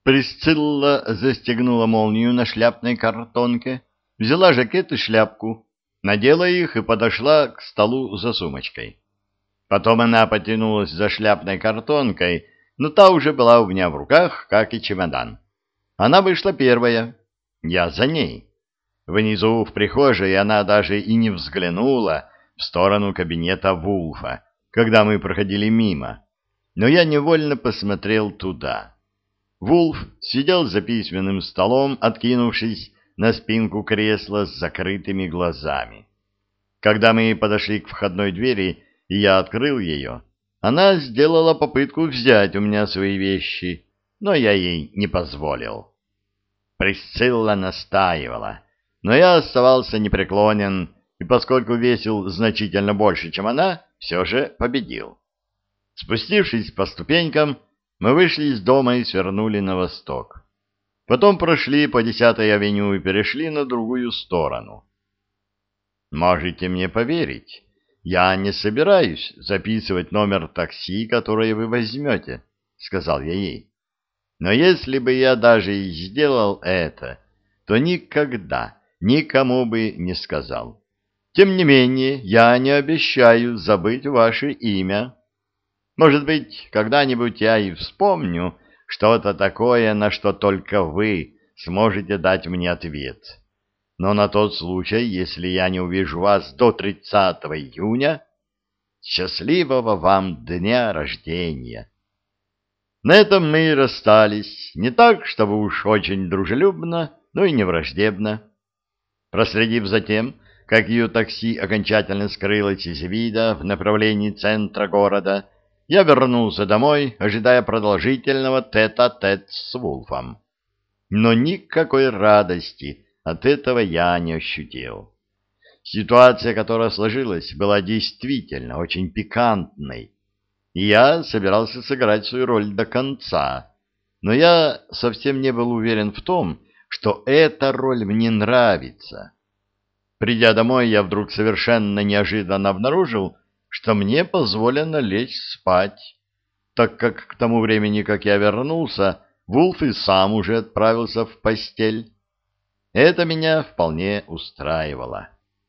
Присцилла застегнула молнию на шляпной картонке, взяла жакет и шляпку, надела их и подошла к столу за сумочкой. Потом она потянулась за шляпной картонкой, но та уже была у меня в руках, как и чемодан. Она вышла первая, я за ней. Внизу в прихожей она даже и не взглянула в сторону кабинета Вулфа, когда мы проходили мимо, но я невольно посмотрел туда. Вулф сидел за письменным столом, откинувшись на спинку кресла с закрытыми глазами. Когда мы подошли к входной двери, и я открыл ее, она сделала попытку взять у меня свои вещи, но я ей не позволил. Присцилла настаивала, но я оставался непреклонен, и поскольку весил значительно больше, чем она, все же победил. Спустившись по ступенькам, мы вышли из дома и свернули на восток. Потом прошли по 10-й авеню и перешли на другую сторону. Можете мне поверить, я не собираюсь записывать номер такси, которое вы возьмете, — сказал я ей. Но если бы я даже и сделал это, то никогда никому бы не сказал. Тем не менее, я не обещаю забыть ваше имя. Может быть, когда-нибудь я и вспомню что-то такое, на что только вы сможете дать мне ответ. Но на тот случай, если я не увижу вас до 30 июня, счастливого вам дня рождения. На этом мы и расстались, не так, чтобы уж очень дружелюбно, но и не враждебно. Проследив за тем, как ее такси окончательно скрылось из вида в направлении центра города, я вернулся домой, ожидая продолжительного тет-а-тет с Вулфом. Но никакой радости от этого я не ощутил. Ситуация, которая сложилась, была действительно очень пикантной, и я собирался сыграть свою роль до конца, но я совсем не был уверен в том, что эта роль мне нравится. Придя домой, я вдруг совершенно неожиданно обнаружил, что мне позволено лечь спать, так как к тому времени, как я вернулся, Вулф и сам уже отправился в постель. Это меня вполне устраивало.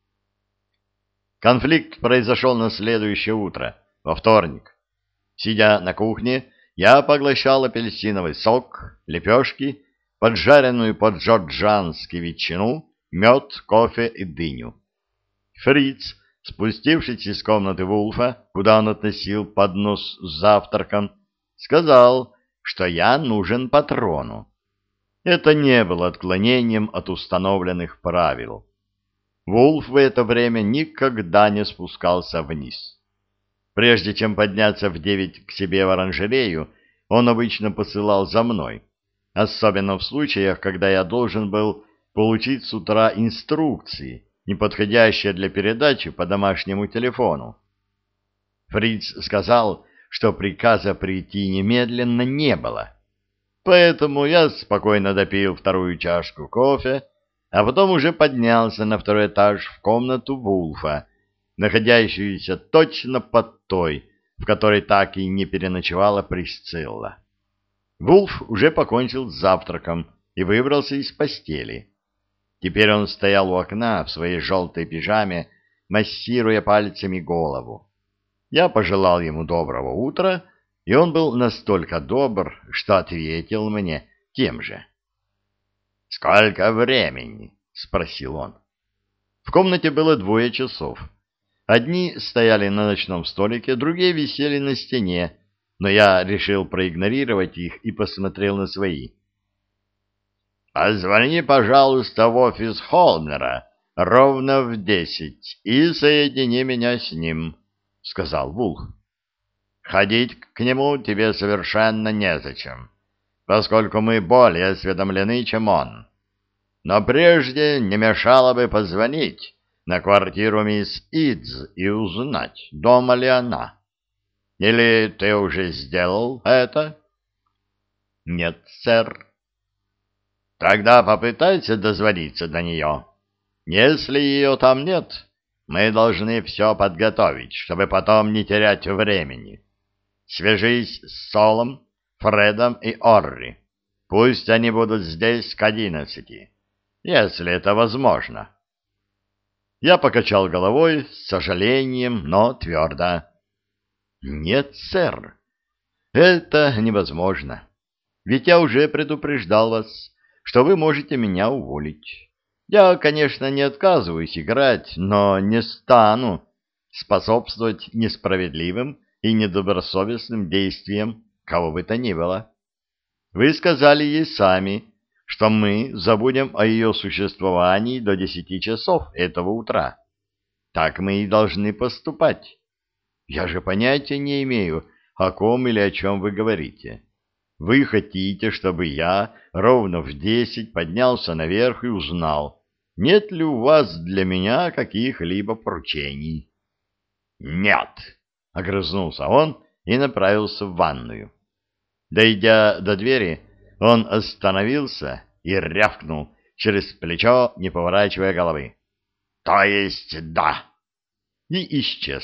Конфликт произошел на следующее утро, во вторник. Сидя на кухне, я поглощал апельсиновый сок, лепешки, поджаренную по-джорджански ветчину, мед, кофе и дыню. Фриц, спустившись из комнаты Вулфа, куда он относил поднос с завтраком, сказал, что я нужен патрону. Это не было отклонением от установленных правил. Вулф в это время никогда не спускался вниз. Прежде чем подняться в 9 к себе в оранжерею, он обычно посылал за мной, особенно в случаях, когда я должен был получить с утра инструкции, неподходящие для передачи по домашнему телефону. Фриц сказал, что приказа прийти немедленно не было. Поэтому я спокойно допил вторую чашку кофе, а потом уже поднялся на второй этаж в комнату Вулфа, находящуюся точно под той, в которой так и не переночевала Присцилла. Вулф уже покончил с завтраком и выбрался из постели. Теперь он стоял у окна в своей желтой пижаме, массируя пальцами голову. Я пожелал ему доброго утра, и он был настолько добр, что ответил мне тем же. «Сколько времени?» — спросил он. В комнате было 2 часов. Одни стояли на ночном столике, другие висели на стене, но я решил проигнорировать их и посмотрел на свои. «Позвони, пожалуйста, в офис Холмера ровно в 10 и соедини меня с ним», — сказал Вулф. «Ходить к нему тебе совершенно незачем, поскольку мы более осведомлены, чем он. Но прежде не мешало бы позвонить на квартиру мисс Идз и узнать, дома ли она. Или ты уже сделал это?» «Нет, сэр». «Тогда попытайся дозвониться до нее. Если ее там нет, мы должны все подготовить, чтобы потом не терять времени. Свяжись с Солом, Фредом и Орри. Пусть они будут здесь к 11, если это возможно. Я покачал головой с сожалением, но твердо. Нет, сэр, это невозможно. Ведь я уже предупреждал вас, что вы можете меня уволить. Я, конечно, не отказываюсь играть, но не стану способствовать несправедливым и недобросовестным действиям кого бы то ни было. Вы сказали ей сами, что мы забудем о ее существовании до 10 часов этого утра. Так мы и должны поступать. Я же понятия не имею, о ком или о чем вы говорите. Вы хотите, чтобы я ровно в 10 поднялся наверх и узнал, нет ли у вас для меня каких-либо поручений? — Нет, — огрызнулся он и направился в ванную. Дойдя до двери, он остановился и рявкнул через плечо, не поворачивая головы. — То есть да! И исчез.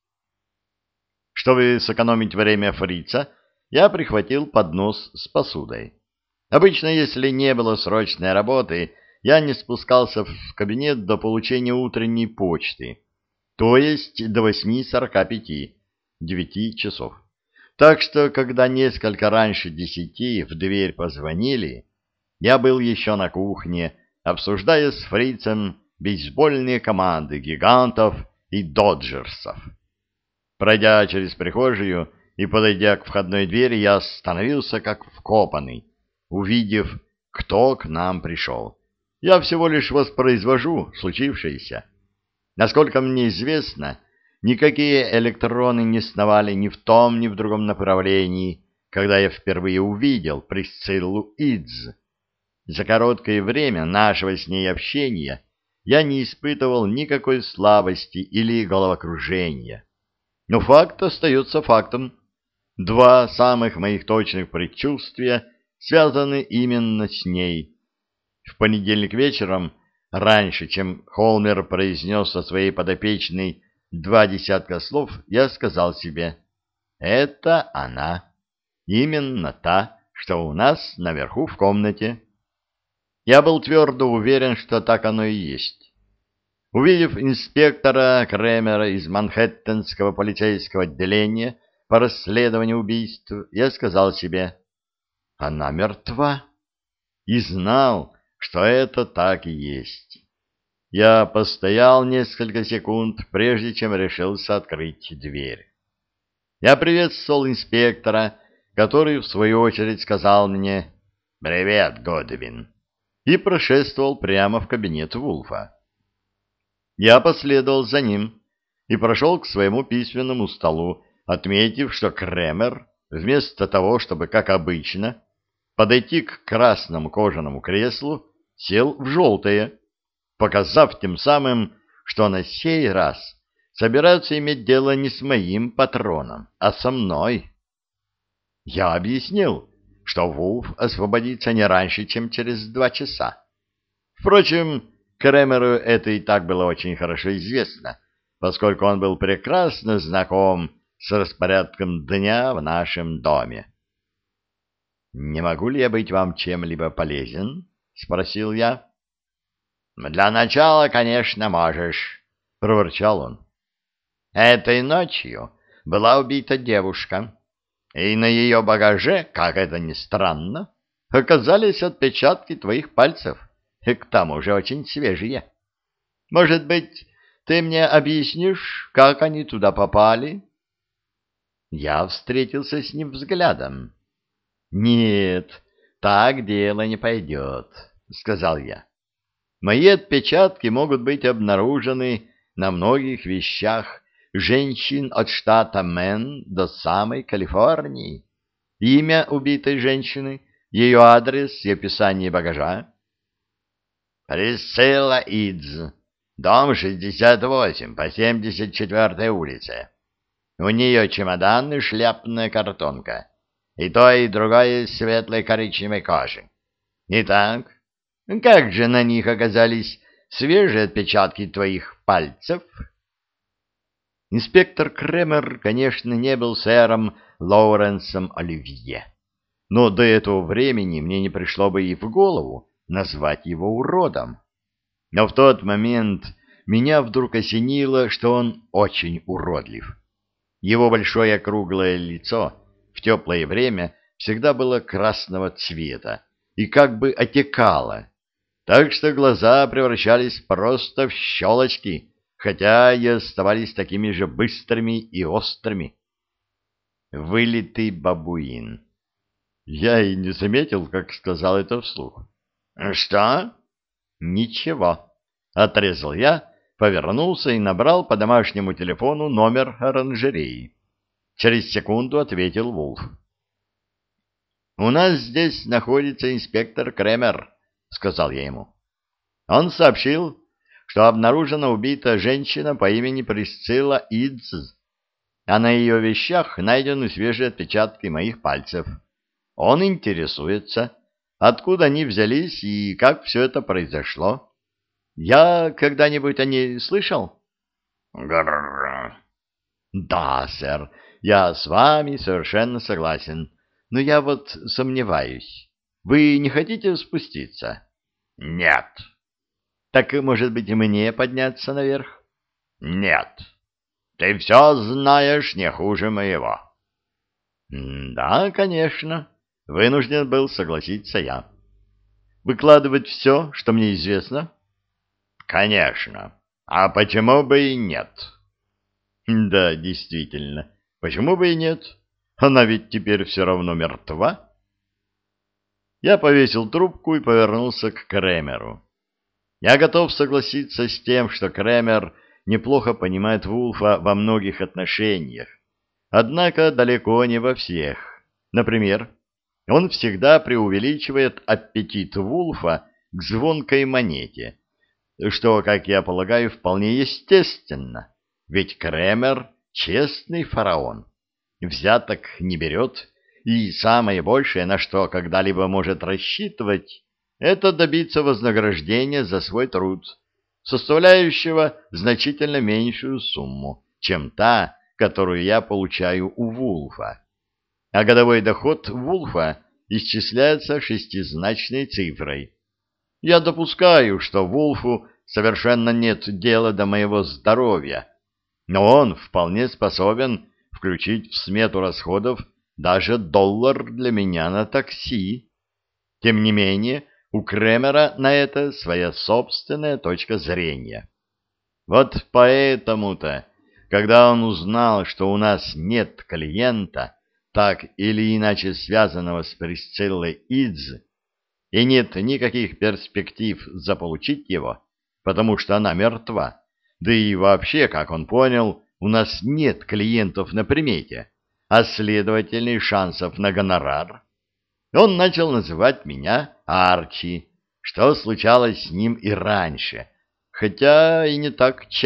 Чтобы сэкономить время фрица, я прихватил поднос с посудой. Обычно, если не было срочной работы, я не спускался в кабинет до получения утренней почты, то есть до 8:45, 9 часов. Так что, когда несколько раньше 10 в дверь позвонили, я был еще на кухне, обсуждая с фрицем бейсбольные команды гигантов и доджерсов. Пройдя через прихожую и подойдя к входной двери, я остановился как вкопанный, увидев, кто к нам пришел. Я всего лишь воспроизвожу случившееся. Насколько мне известно, никакие электроны не сновали ни в том, ни в другом направлении, когда я впервые увидел Присциллу Идз. За короткое время нашего с ней общения я не испытывал никакой слабости или головокружения. Но факт остается фактом. Два самых моих точных предчувствия связаны именно с ней. В понедельник вечером, раньше, чем Холмер произнес о своей подопечной 20 слов, я сказал себе: «Это она, именно та, что у нас наверху в комнате». Я был твердо уверен, что так оно и есть. Увидев инспектора Кремера из Манхэттенского полицейского отделения по расследованию убийств, я сказал себе: «Она мертва», и знал, что это так и есть. Я постоял несколько секунд, прежде чем решился открыть дверь. Я приветствовал инспектора, который, в свою очередь, сказал мне «Привет, Годвин», и прошествовал прямо в кабинет Вулфа. Я последовал за ним и прошел к своему письменному столу, отметив, что Кремер, вместо того, чтобы, как обычно, подойти к красному кожаному креслу, сел в желтое, показав тем самым, что на сей раз собираются иметь дело не с моим патроном, а со мной. Я объяснил, что Вулф освободится не раньше, чем через 2 часа. Впрочем, Кремеру это и так было очень хорошо известно, поскольку он был прекрасно знаком с распорядком дня в нашем доме. «Не могу ли я быть вам чем-либо полезен?» — спросил я. «Для начала, конечно, можешь», — проворчал он. «Этой ночью была убита девушка, и на ее багаже, как это ни странно, оказались отпечатки твоих пальцев, и к тому же очень свежие. Может быть, ты мне объяснишь, как они туда попали?» Я встретился с ним взглядом. «Нет, так дело не пойдет», — сказал я. «Мои отпечатки могут быть обнаружены на многих вещах женщин от штата Мэн до самой Калифорнии. Имя убитой женщины, ее адрес и описание багажа». «Присцилла Идз, дом 68 по 74-й улице. У нее чемодан и шляпная картонка. И то, и другое из светлой коричневой кожи. Итак, как же на них оказались свежие отпечатки твоих пальцев?» Инспектор Кремер, конечно, не был сэром Лоуренсом Оливье, но до этого времени мне не пришло бы и в голову назвать его уродом. Но в тот момент меня вдруг осенило, что он очень уродлив. Его большое округлое лицо в теплое время всегда было красного цвета и как бы отекало, так что глаза превращались просто в щелочки, хотя и оставались такими же быстрыми и острыми. Вылитый бабуин. Я и не заметил, как сказал это вслух. «Что?» «Ничего», — отрезал я, повернулся и набрал по домашнему телефону номер оранжереи. Через секунду ответил Вулф. «У нас здесь находится инспектор Кремер», — сказал я ему. Он сообщил, что обнаружена убита женщина по имени Присцилла Идз, а на ее вещах найдены свежие отпечатки моих пальцев. Он интересуется, откуда они взялись и как все это произошло. Я когда-нибудь о ней слышал? Грррр. Да, сэр, я с вами совершенно согласен, но я вот сомневаюсь. Вы не хотите спуститься? Нет. Так, может быть, и мне подняться наверх? Нет. Ты все знаешь не хуже моего. Да, конечно. Вынужден был согласиться я. Выкладывать все, что мне известно? Конечно. А почему бы и нет? Да, действительно. Почему бы и нет? Она ведь теперь все равно мертва. Я повесил трубку и повернулся к Кремеру. Я готов согласиться с тем, что Кремер неплохо понимает Вулфа во многих отношениях, однако далеко не во всех. Например, он всегда преувеличивает аппетит Вулфа к звонкой монете, что, как я полагаю, вполне естественно, ведь Кремер — честный фараон, взяток не берет, и самое большее, на что когда-либо может рассчитывать, это добиться вознаграждения за свой труд, составляющего значительно меньшую сумму, чем та, которую я получаю у Вулфа. А годовой доход Вулфа исчисляется шестизначной цифрой. Я допускаю, что Вулфу совершенно нет дела до моего здоровья, но он вполне способен включить в смету расходов даже $1 для меня на такси. Тем не менее, у Кремера на это своя собственная точка зрения. Вот поэтому-то, когда он узнал, что у нас нет клиента, так или иначе связанного с Присциллой Идз, и нет никаких перспектив заполучить его, потому что она мертва, да и вообще, как он понял, у нас нет клиентов на примете, а следовательно и шансов на гонорар, он начал называть меня Арчи, что случалось с ним и раньше, хотя и не так часто.